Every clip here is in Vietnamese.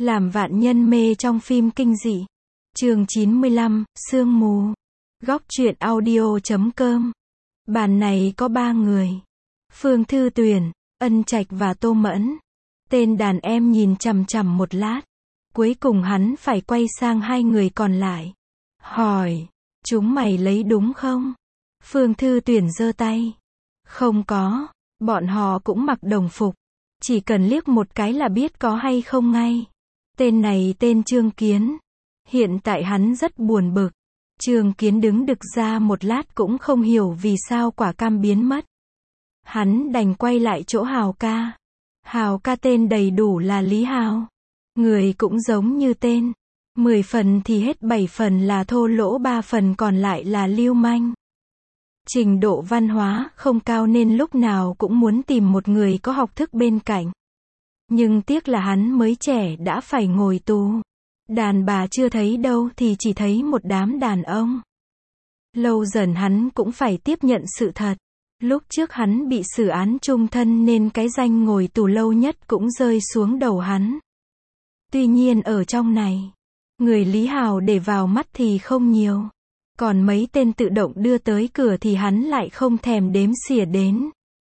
Làm vạn nhân mê trong phim kinh dị. Chương 95, Sương mù. Góc truyện audio.com. Bàn này có 3 người. Phương Thư Tuyền, Ân Trạch và Tô Mẫn. Tên đàn em nhìn chằm chằm một lát. Cuối cùng hắn phải quay sang 2 người còn lại. Hỏi, chúng mày lấy đúng không? Phương Thư Tuyền giơ tay. Không có, bọn họ cũng mặc đồng phục. Chỉ cần liếc một cái là biết có hay không ngay. Tên này tên Trương Kiến. Hiện tại hắn rất buồn bực. Trương Kiến đứng đực ra một lát cũng không hiểu vì sao quả cam biến mất. Hắn đành quay lại chỗ Hào ca. Hào ca tên đầy đủ là Lý Hào. Người cũng giống như tên. 10 phần thì hết 7 phần là thô lỗ, 3 phần còn lại là lưu manh. Trình độ văn hóa không cao nên lúc nào cũng muốn tìm một người có học thức bên cạnh. Nhưng tiếc là hắn mới trẻ đã phải ngồi tù. Đàn bà chưa thấy đâu thì chỉ thấy một đám đàn ông. Lâu dần hắn cũng phải tiếp nhận sự thật. Lúc trước hắn bị xử án chung thân nên cái danh ngồi tù lâu nhất cũng rơi xuống đầu hắn. Tuy nhiên ở trong này, người Lý Hào để vào mắt thì không nhiều. Còn mấy tên tự động đưa tới cửa thì hắn lại không thèm đếm xỉa đến.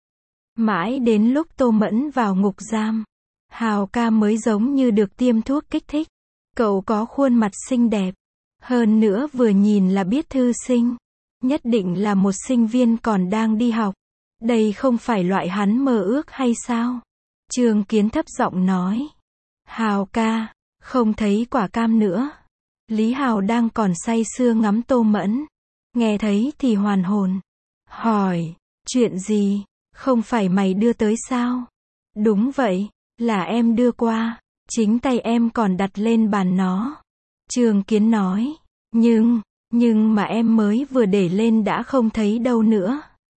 Mãi đến lúc Tô Mẫn vào ngục giam, Hào ca mới giống như được tiêm thuốc kích thích. Cậu có khuôn mặt xinh đẹp. Hơn nữa vừa nhìn là biết thư sinh. Nhất định là một sinh viên còn đang đi học. Đây không phải loại hắn mơ ước hay sao? Trương Kiến thấp giọng nói. Hào ca, không thấy quả cam nữa. Lý Hào đang còn say sưa ngắm Tô Mẫn. Nghe thấy thì hoàn hồn. Hỏi, chuyện gì? Không phải mày đưa tới sao? Đúng vậy, là em đưa qua. Chính tay em còn đặt lên bàn nó. Trương Kiến nói. Nhưng mà em mới vừa để lên đã không thấy đâu nữa.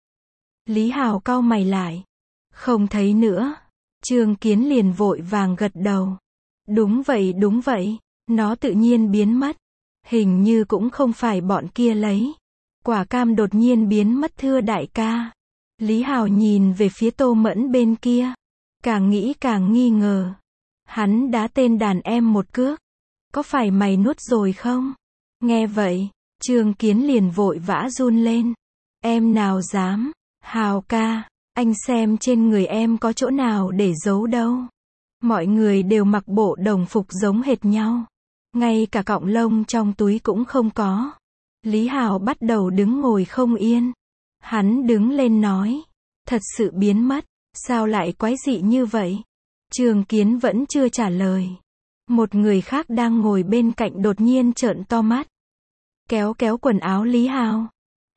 Lý Hào cau mày lại. Không thấy nữa. Trương Kiến liền vội vàng gật đầu. Đúng vậy. Nó tự nhiên biến mất. Hình như cũng không phải bọn kia lấy. Quả cam đột nhiên biến mất thưa đại ca. Lý Hào nhìn về phía Tô Mẫn bên kia. Càng nghĩ càng nghi ngờ. Hắn đá tên đàn em một cước. Có phải mày nuốt rồi không? Nghe vậy, Trương Kiến liền vội vã run lên. Em nào dám. Hào ca, anh xem trên người em có chỗ nào để giấu đâu. Mọi người đều mặc bộ đồng phục giống hệt nhau. Ngay cả cọng lông trong túi cũng không có. Lý Hào bắt đầu đứng ngồi không yên. Hắn đứng lên nói. Thật sự biến mất. Sao lại quái dị như vậy? Trương Kiến vẫn chưa trả lời. Một người khác đang ngồi bên cạnh đột nhiên trợn to mắt. Kéo quần áo Lý Hào.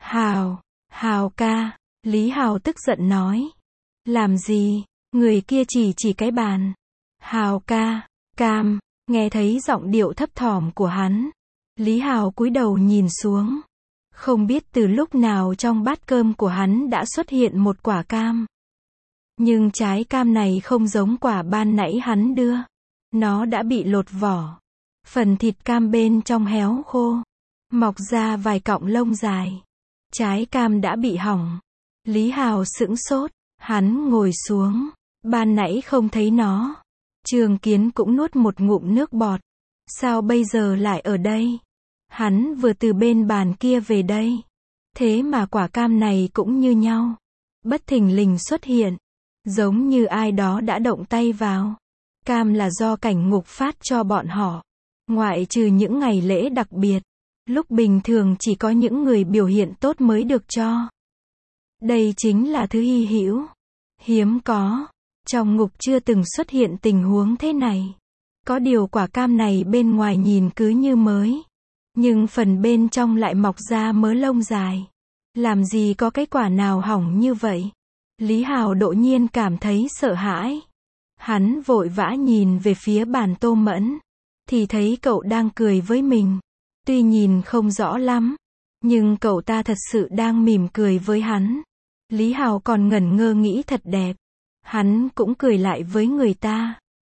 Hào ca. Lý Hào tức giận nói. Làm gì? Người kia chỉ cái bàn. Hào ca, cam. Nghe thấy giọng điệu thấp thỏm của hắn. Lý Hào cúi đầu nhìn xuống. Không biết từ lúc nào trong bát cơm của hắn đã xuất hiện một quả cam. Nhưng trái cam này không giống quả ban nãy hắn đưa. Nó đã bị lột vỏ. Phần thịt cam bên trong héo khô. Mọc ra vài cọng lông dài. Trái cam đã bị hỏng. Lý Hào sững sốt. Hắn ngồi xuống. Ban nãy không thấy nó. Trương Kiến cũng nuốt một ngụm nước bọt. Sao bây giờ lại ở đây? Hắn vừa từ bên bàn kia về đây. Thế mà quả cam này cũng như nhau. Bất thình lình xuất hiện. Giống như ai đó đã động tay vào. Cam là do cảnh ngục phát cho bọn họ. Ngoại trừ những ngày lễ đặc biệt. Lúc bình thường chỉ có những người biểu hiện tốt mới được cho. Đây chính là thứ hy hữu. Hiếm có. Trong ngục chưa từng xuất hiện tình huống thế này. Có điều quả cam này bên ngoài nhìn cứ như mới. Nhưng phần bên trong lại mọc ra mớ lông dài. Làm gì có cái quả nào hỏng như vậy? Lý Hào đột nhiên cảm thấy sợ hãi. Hắn vội vã nhìn về phía bàn Tô Mẫn. Thì thấy cậu đang cười với mình. Tuy nhìn không rõ lắm. Nhưng cậu ta thật sự đang mỉm cười với hắn. Lý Hào còn ngẩn ngơ nghĩ thật đẹp. Hắn cũng cười lại với người ta.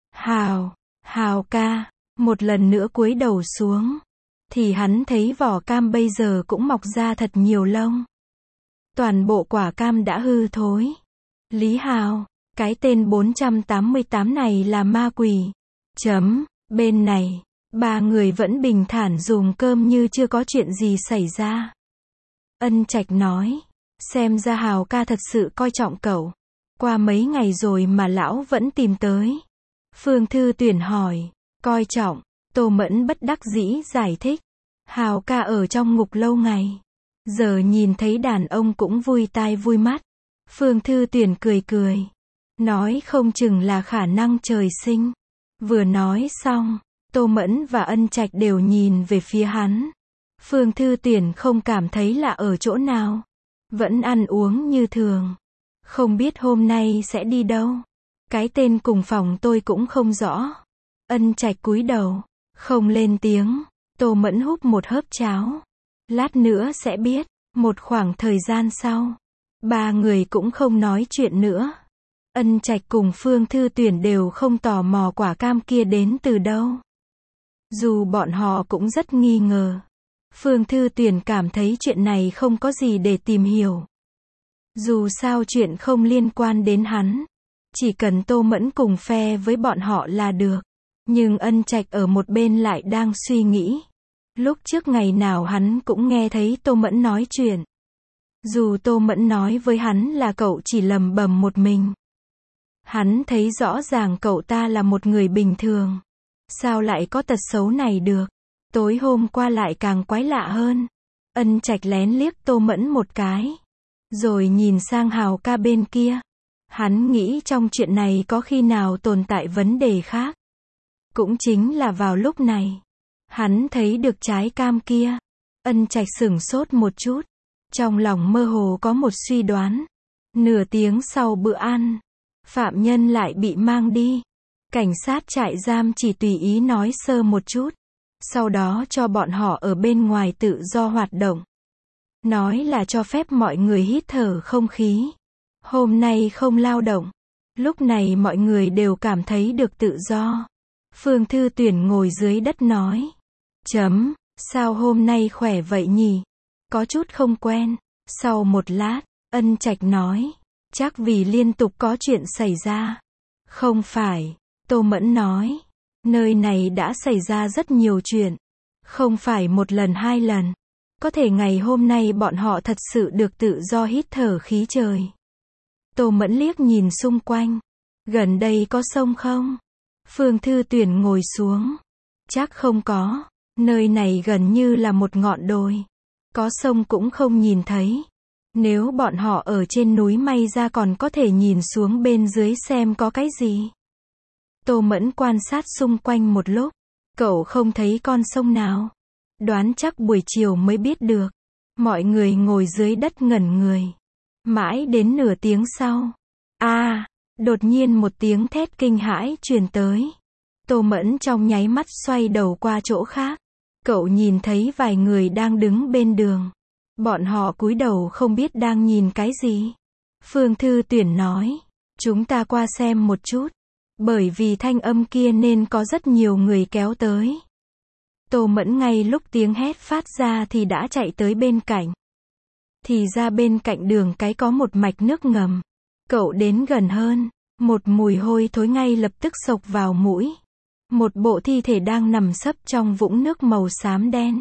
Hào ca. Một lần nữa cúi đầu xuống. Thì hắn thấy vỏ cam bây giờ cũng mọc ra thật nhiều lông. Toàn bộ quả cam đã hư thối. Lý Hào, cái tên 488 này là ma quỷ. Bên này, ba người vẫn bình thản dùng cơm như chưa có chuyện gì xảy ra. Ân Trạch nói, xem ra Hào ca thật sự coi trọng cậu. Qua mấy ngày rồi mà lão vẫn tìm tới. Phương Thư Tuyển hỏi, coi trọng, Tô Mẫn bất đắc dĩ giải thích. Hào ca ở trong ngục lâu ngày. Giờ nhìn thấy đàn ông cũng vui tai vui mắt. Phương Thư Tuyển cười cười. Nói không chừng là khả năng trời sinh. Vừa nói xong, Tô Mẫn và Ân Trạch đều nhìn về phía hắn. Phương Thư Tuyển không cảm thấy lạ ở chỗ nào. Vẫn ăn uống như thường. Không biết hôm nay sẽ đi đâu. Cái tên cùng phòng tôi cũng không rõ. Ân Trạch cúi đầu, không lên tiếng. Tô Mẫn húp một hớp cháo. Lát nữa sẽ biết. Một khoảng thời gian sau, ba người cũng không nói chuyện nữa. Ân Trạch cùng Phương Thư Tuyển đều không tò mò quả cam kia đến từ đâu. Dù bọn họ cũng rất nghi ngờ. Phương Thư Tuyển cảm thấy chuyện này không có gì để tìm hiểu. Dù sao chuyện không liên quan đến hắn. Chỉ cần Tô Mẫn cùng phe với bọn họ là được. Nhưng Ân Trạch ở một bên lại đang suy nghĩ. Lúc trước ngày nào hắn cũng nghe thấy Tô Mẫn nói chuyện. Dù Tô Mẫn nói với hắn là cậu chỉ lầm bầm một mình. Hắn thấy rõ ràng cậu ta là một người bình thường. Sao lại có tật xấu này được? Tối hôm qua lại càng quái lạ hơn. Ân Trạch lén liếc Tô Mẫn một cái. Rồi nhìn sang Hào ca bên kia. Hắn nghĩ trong chuyện này có khi nào tồn tại vấn đề khác. Cũng chính là vào lúc này. Hắn thấy được trái cam kia. Ân Trạch sửng sốt một chút. Trong lòng mơ hồ có một suy đoán. Nửa tiếng sau bữa ăn, phạm nhân lại bị mang đi. Cảnh sát trại giam chỉ tùy ý nói sơ một chút. Sau đó cho bọn họ ở bên ngoài tự do hoạt động. Nói là cho phép mọi người hít thở không khí. Hôm nay không lao động. Lúc này mọi người đều cảm thấy được tự do. Phương Thư Tuyển ngồi dưới đất nói. Sao hôm nay khỏe vậy nhỉ? Có chút không quen. Sau một lát, Ân Trạch nói. Chắc vì liên tục có chuyện xảy ra. Không phải, Tô Mẫn nói. Nơi này đã xảy ra rất nhiều chuyện. Không phải một lần hai lần. Có thể ngày hôm nay bọn họ thật sự được tự do hít thở khí trời. Tô Mẫn liếc nhìn xung quanh. Gần đây có sông không? Phương Thư Tuyển ngồi xuống. Chắc không có. Nơi này gần như là một ngọn đồi. Có sông cũng không nhìn thấy. Nếu bọn họ ở trên núi may ra còn có thể nhìn xuống bên dưới xem có cái gì. Tô Mẫn quan sát xung quanh một lúc. Cậu không thấy con sông nào. Đoán chắc buổi chiều mới biết được. Mọi người ngồi dưới đất ngẩn người. Mãi đến nửa tiếng sau. Đột nhiên một tiếng thét kinh hãi truyền tới. Tô Mẫn trong nháy mắt xoay đầu qua chỗ khác. Cậu nhìn thấy vài người đang đứng bên đường. Bọn họ cúi đầu không biết đang nhìn cái gì. Phương Thư Tuyển nói. Chúng ta qua xem một chút. Bởi vì thanh âm kia nên có rất nhiều người kéo tới. Tô Mẫn ngay lúc tiếng hét phát ra thì đã chạy tới bên cạnh. Thì ra bên cạnh đường cái có một mạch nước ngầm. Cậu đến gần hơn. Một mùi hôi thối ngay lập tức xộc vào mũi. Một bộ thi thể đang nằm sấp trong vũng nước màu xám đen.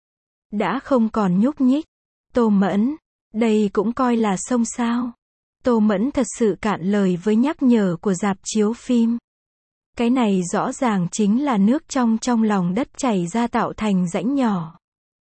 Đã không còn nhúc nhích. Tô Mẫn, đây cũng coi là sông sao? Tô Mẫn thật sự cạn lời với nhắc nhở của rạp chiếu phim. Cái này rõ ràng chính là nước trong lòng đất chảy ra tạo thành rãnh nhỏ.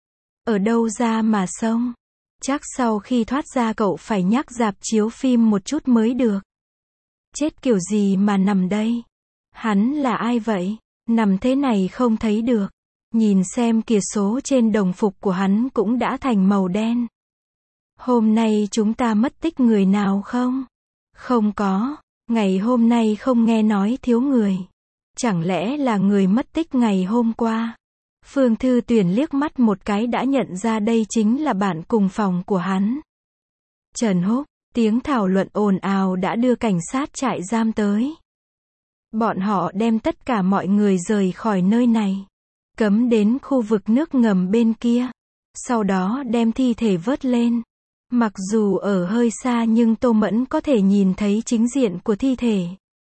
Ở đâu ra mà sông? Chắc sau khi thoát ra cậu phải nhắc rạp chiếu phim một chút mới được. Chết kiểu gì mà nằm đây? Hắn là ai vậy? Nằm thế này không thấy được. Nhìn xem kìa, số trên đồng phục của hắn cũng đã thành màu đen. Hôm nay chúng ta mất tích người nào không? Không có. Ngày hôm nay không nghe nói thiếu người. Chẳng lẽ là người mất tích ngày hôm qua? Phương Thư Tuyển liếc mắt một cái đã nhận ra đây chính là bạn cùng phòng của hắn. Trần Húc, tiếng thảo luận ồn ào đã đưa cảnh sát trại giam tới. Bọn họ đem tất cả mọi người rời khỏi nơi này. Cấm đến khu vực nước ngầm bên kia. Sau đó đem thi thể vớt lên. Mặc dù ở hơi xa nhưng Tô Mẫn có thể nhìn thấy chính diện của thi thể.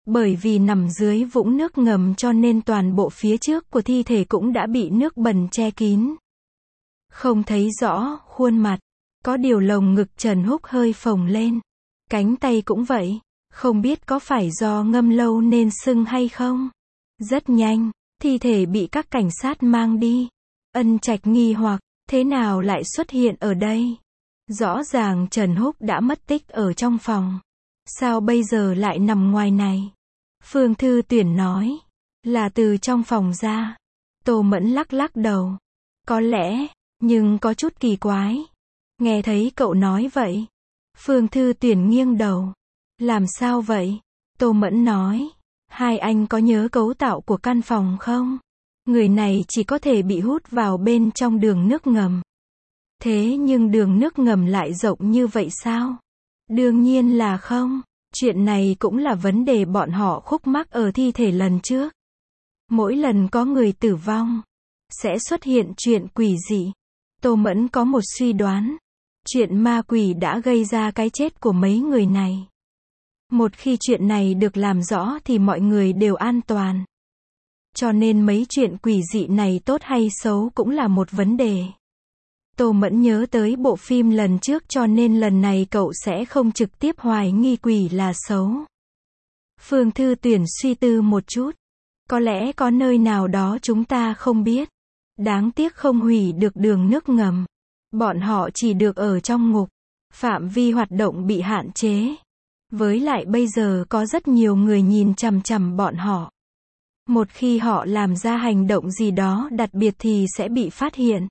Bởi vì nằm dưới vũng nước ngầm cho nên toàn bộ phía trước của thi thể cũng đã bị nước bẩn che kín. Không thấy rõ khuôn mặt, có điều lồng ngực Trần Húc hơi phồng lên. Cánh tay cũng vậy, không biết có phải do ngâm lâu nên sưng hay không. Rất nhanh, thi thể bị các cảnh sát mang đi. Ân Trạch nghi hoặc, thế nào lại xuất hiện ở đây? Rõ ràng Trần Húc đã mất tích ở trong phòng. Sao bây giờ lại nằm ngoài này? Phương Thư Tuyển nói, là từ trong phòng ra. Tô Mẫn lắc lắc đầu. Có lẽ, nhưng có chút kỳ quái. Nghe thấy cậu nói vậy. Phương Thư Tuyển nghiêng đầu. Làm sao vậy? Tô Mẫn nói, hai anh có nhớ cấu tạo của căn phòng không? Người này chỉ có thể bị hút vào bên trong đường nước ngầm. Thế nhưng đường nước ngầm lại rộng như vậy sao? Đương nhiên là không. Chuyện này cũng là vấn đề bọn họ khúc mắc ở thi thể lần trước. Mỗi lần có người tử vong, sẽ xuất hiện chuyện quỷ dị. Tô Mẫn có một suy đoán. Chuyện ma quỷ đã gây ra cái chết của mấy người này. Một khi chuyện này được làm rõ thì mọi người đều an toàn. Cho nên mấy chuyện quỷ dị này tốt hay xấu cũng là một vấn đề. Tô Mẫn nhớ tới bộ phim lần trước cho nên lần này cậu sẽ không trực tiếp hoài nghi quỷ là xấu. Phương Thư Tuyển suy tư một chút. Có lẽ có nơi nào đó chúng ta không biết. Đáng tiếc không hủy được đường nước ngầm. Bọn họ chỉ được ở trong ngục. Phạm vi hoạt động bị hạn chế. Với lại bây giờ có rất nhiều người nhìn chằm chằm bọn họ. Một khi họ làm ra hành động gì đó đặc biệt thì sẽ bị phát hiện.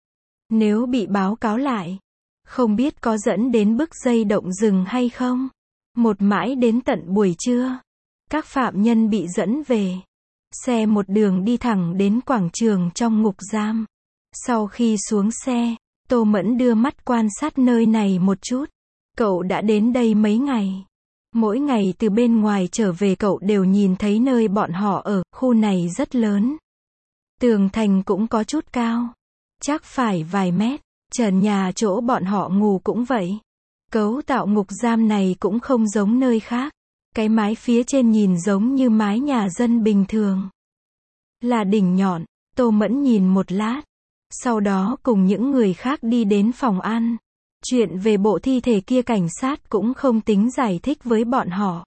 Nếu bị báo cáo lại, không biết có dẫn đến bức dây động rừng hay không. Một mãi đến tận buổi trưa, các phạm nhân bị dẫn về. Xe một đường đi thẳng đến quảng trường trong ngục giam. Sau khi xuống xe, Tô Mẫn đưa mắt quan sát nơi này một chút. Cậu đã đến đây mấy ngày. Mỗi ngày từ bên ngoài trở về cậu đều nhìn thấy nơi bọn họ ở, khu này rất lớn. Tường thành cũng có chút cao. Chắc phải vài mét. Trần nhà chỗ bọn họ ngủ cũng vậy. Cấu tạo ngục giam này cũng không giống nơi khác. Cái mái phía trên nhìn giống như mái nhà dân bình thường. Là đỉnh nhọn. Tô Mẫn nhìn một lát. Sau đó cùng những người khác đi đến phòng ăn. Chuyện về bộ thi thể kia cảnh sát cũng không tính giải thích với bọn họ.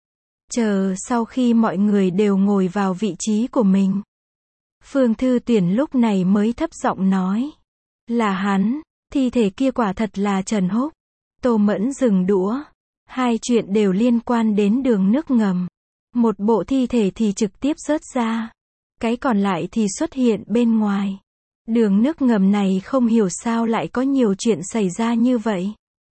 Chờ sau khi mọi người đều ngồi vào vị trí của mình. Phương Thư Tuyển lúc này mới thấp giọng nói. Là hắn, thi thể kia quả thật là Trần Húc. Tô Mẫn dừng đũa. Hai chuyện đều liên quan đến đường nước ngầm. Một bộ thi thể thì trực tiếp rớt ra. Cái còn lại thì xuất hiện bên ngoài. Đường nước ngầm này không hiểu sao lại có nhiều chuyện xảy ra như vậy.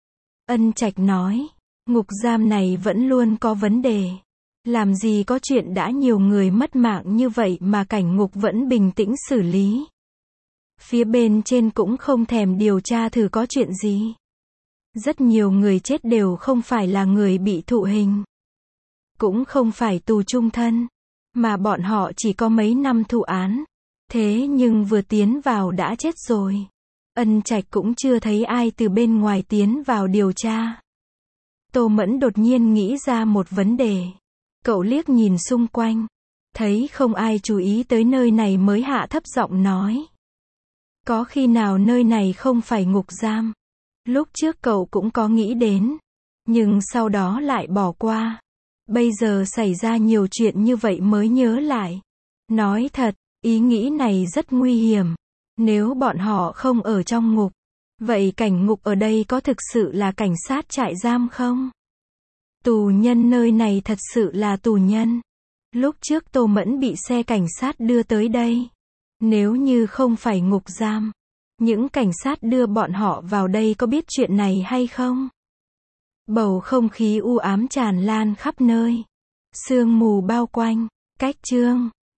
Ân Trạch nói, ngục giam này vẫn luôn có vấn đề. Làm gì có chuyện đã nhiều người mất mạng như vậy mà cảnh ngục vẫn bình tĩnh xử lý. Phía bên trên cũng không thèm điều tra thử có chuyện gì. Rất nhiều người chết đều không phải là người bị thụ hình. Cũng không phải tù chung thân. Mà bọn họ chỉ có mấy năm thụ án. Thế nhưng vừa tiến vào đã chết rồi. Ân Trạch cũng chưa thấy ai từ bên ngoài tiến vào điều tra. Tô Mẫn đột nhiên nghĩ ra một vấn đề. Cậu liếc nhìn xung quanh. Thấy không ai chú ý tới nơi này mới hạ thấp giọng nói. Có khi nào nơi này không phải ngục giam? Lúc trước cậu cũng có nghĩ đến. Nhưng sau đó lại bỏ qua. Bây giờ xảy ra nhiều chuyện như vậy mới nhớ lại. Nói thật, ý nghĩ này rất nguy hiểm. Nếu bọn họ không ở trong ngục, vậy cảnh ngục ở đây có thực sự là cảnh sát trại giam không? Tù nhân nơi này thật sự là tù nhân. Lúc trước Tô Mẫn bị xe cảnh sát đưa tới đây. Nếu như không phải ngục giam, những cảnh sát đưa bọn họ vào đây có biết chuyện này hay không? Bầu không khí u ám tràn lan khắp nơi. Sương mù bao quanh. Cách chương